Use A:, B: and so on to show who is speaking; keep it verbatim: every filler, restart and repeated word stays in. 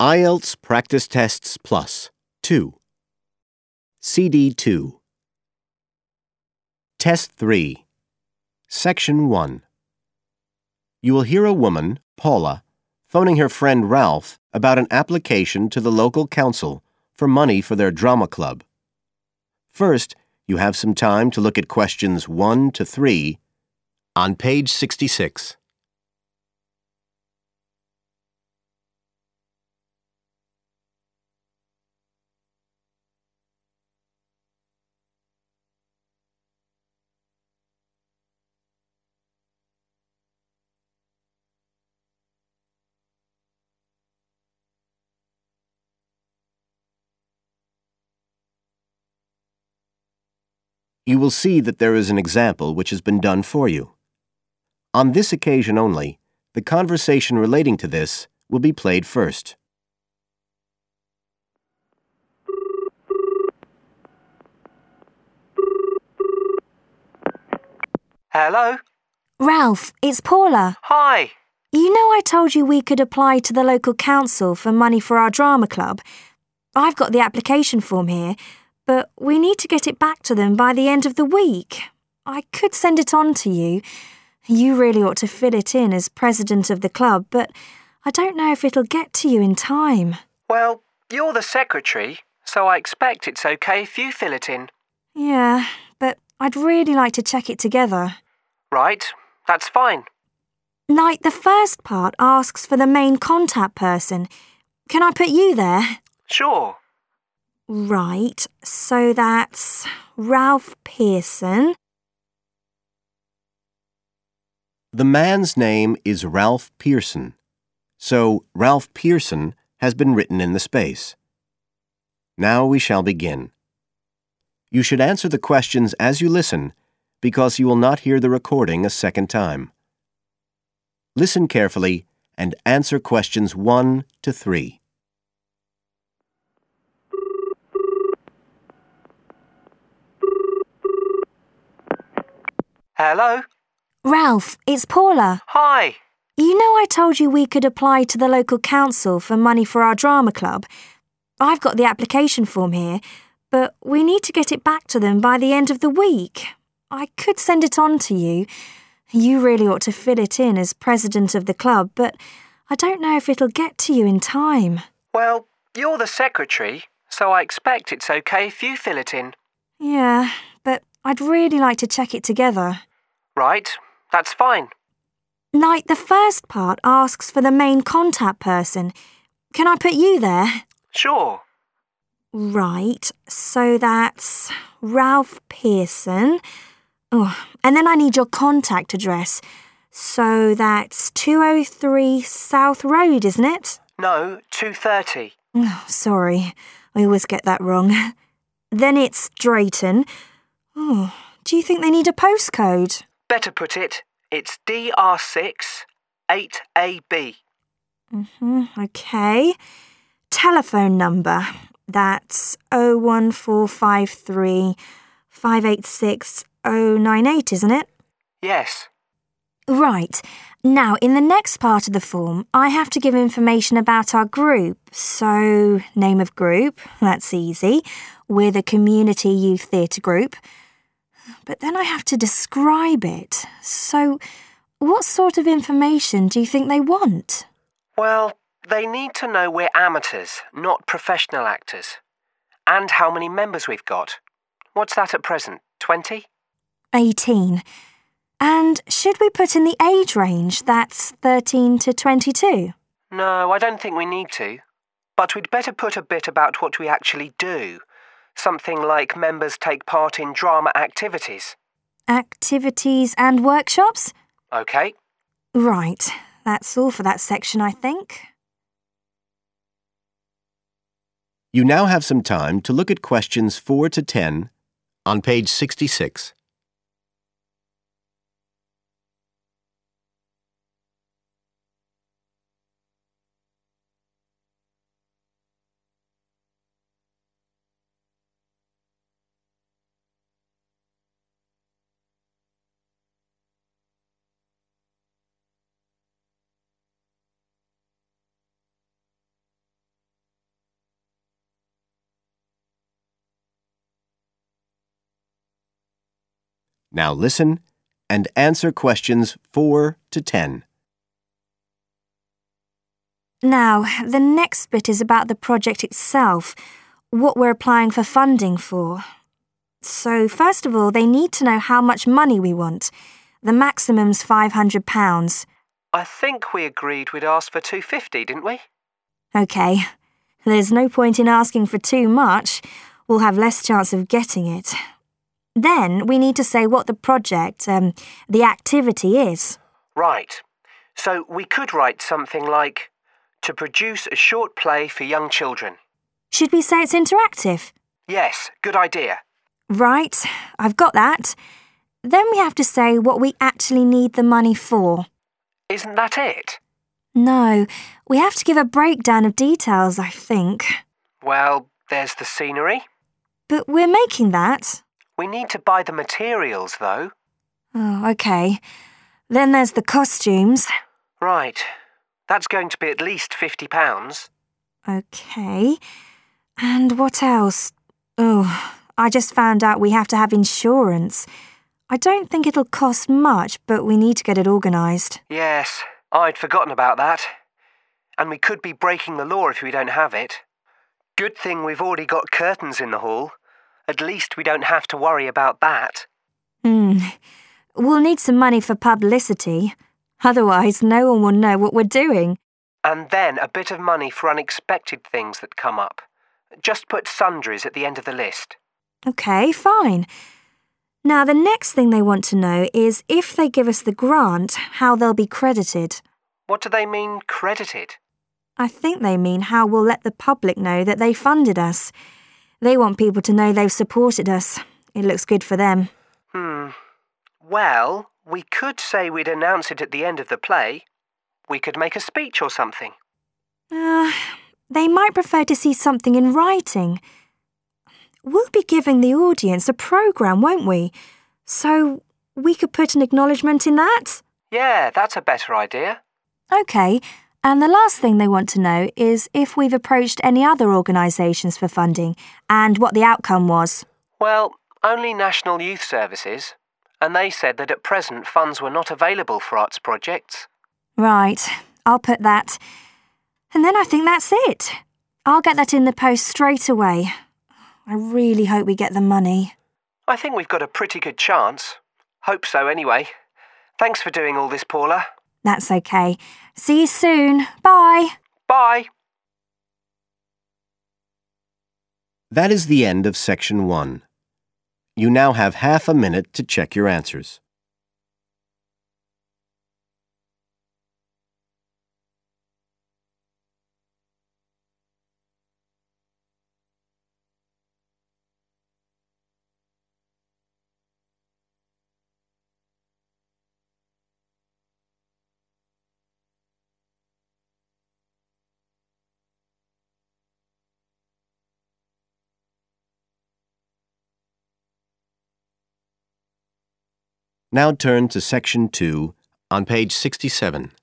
A: I E L T S Practice Tests Plus two. C D two. Test three. Section one. You will hear a woman, Paula, phoning her friend Ralph about an application to the local council for money for their drama club. First, you have some time to look at questions one to three on page sixty-six. You will see that there is an example which has been done for you. On this occasion only, the conversation relating to this will be played first.
B: Hello?
C: Ralph, it's Paula.
B: Hi.
C: You know I told you we could apply to the local council for money for our drama club? I've got the application form here, but we need to get it back to them by the end of the week. I could send it on to you. You really ought to fill it in as president of the club, but I don't know if it'll get to you in time.
B: Well, you're the secretary, so I expect it's okay if you fill it in.
C: Yeah, but I'd really like to check it together.
B: Right, that's fine.
C: Like, the first part asks for the main contact person. Can I put you there?
B: Sure.
C: Right, so that's Ralph Pearson.
A: The man's name is Ralph Pearson, so Ralph Pearson has been written in the space. Now we shall begin. You should answer the questions as you listen, because you will not hear the recording a second time. Listen carefully and answer questions one to three.
B: Hello?
C: Ralph, it's Paula.
B: Hi.
C: You know I told you we could apply to the local council for money for our drama club? I've got the application form here, but we need to get it back to them by the end of the week. I could send it on to you. You really ought to fill it in as president of the club, but I don't know if it'll get to you in time.
B: Well, you're the secretary, so I expect it's okay if you fill it in.
C: Yeah, but I'd really like to check it together.
B: Right, that's fine.
C: Like, the first part asks for the main contact person. Can I put you there?
B: Sure.
C: Right, so that's Ralph Pearson. Oh, and then I need your contact address. So that's two oh three South Road, isn't it?
B: No, two thirty.
C: Oh, sorry, I always get that wrong. Then it's Drayton. Oh, do you think they need a postcode?
B: Better put it, it's D R six eight A B.
C: Mm-hmm, okay. Telephone number. That's oh one four five three five eight six oh nine eight, isn't it?
B: Yes.
C: Right. Now, in the next part of the form, I have to give information about our group. So, name of group, that's easy. We're the Community Youth Theatre Group. But then I have to describe it. So, what sort of information do you think they want?
B: Well, they need to know we're amateurs, not professional actors. And how many members we've got. What's that at present, twenty?
C: eighteen. And should we put in the age range? That's thirteen to twenty-two?
B: No, I don't think we need to. But we'd better put a bit about what we actually do. Something like members take part in drama activities.
C: Activities and workshops?
B: OK.
C: Right. That's all for that section, I think.
A: You now have some time to look at questions four to ten on page sixty-six. Now listen and answer questions four to ten.
C: Now, the next bit is about the project itself, what we're applying for funding for. So, first of all, they need to know how much money we want. The maximum's five hundred pounds.
B: I think we agreed we'd ask for two hundred fifty, didn't we?
C: OK. There's no point in asking for too much. We'll have less chance of getting it. Then we need to say what the project, um, the activity is.
B: Right. So we could write something like, to produce a short play for young children.
C: Should we say it's interactive?
B: Yes, good idea.
C: Right, I've got that. Then we have to say what we actually need the money for.
B: Isn't that it?
C: No, we have to give a breakdown of details, I think.
B: Well, there's the scenery.
C: But we're making that.
B: We need to buy the materials, though.
C: Oh, OK. Then there's the costumes.
B: Right. That's going to be at least fifty pounds.
C: OK. And what else? Oh, I just found out we have to have insurance. I don't think it'll cost much, but we need to get it organised.
B: Yes, I'd forgotten about that. And we could be breaking the law if we don't have it. Good thing we've already got curtains in the hall. At least we don't have to worry about that.
C: Hmm. We'll need some money for publicity. Otherwise, no one will know what we're doing.
B: And then a bit of money for unexpected things that come up. Just put sundries at the end of the list.
C: OK, fine. Now, the next thing they want to know is if they give us the grant, how they'll be credited.
B: What do they mean, credited?
C: I think they mean how we'll let the public know that they funded us. They want people to know they've supported us. It looks good for them.
B: Hmm. Well, we could say we'd announce it at the end of the play. We could make a speech or something.
C: Uh, they might prefer to see something in writing. We'll be giving the audience a programme, won't we? So we could put an acknowledgement in that?
B: Yeah, that's a better idea.
C: OK, and the last thing they want to know is if we've approached any other organisations for funding and what the outcome was.
B: Well, only National Youth Services, and they said that at present funds were not available for arts projects.
C: Right, I'll put that. And then I think that's it. I'll get that in the post straight away. I really hope we get the money.
B: I think we've got a pretty good chance. Hope so anyway. Thanks for doing all this, Paula.
C: That's OK. See you soon. Bye.
B: Bye.
A: That is the end of section one. You now have half a minute to check your answers. Now turn to section two on page sixty-seven.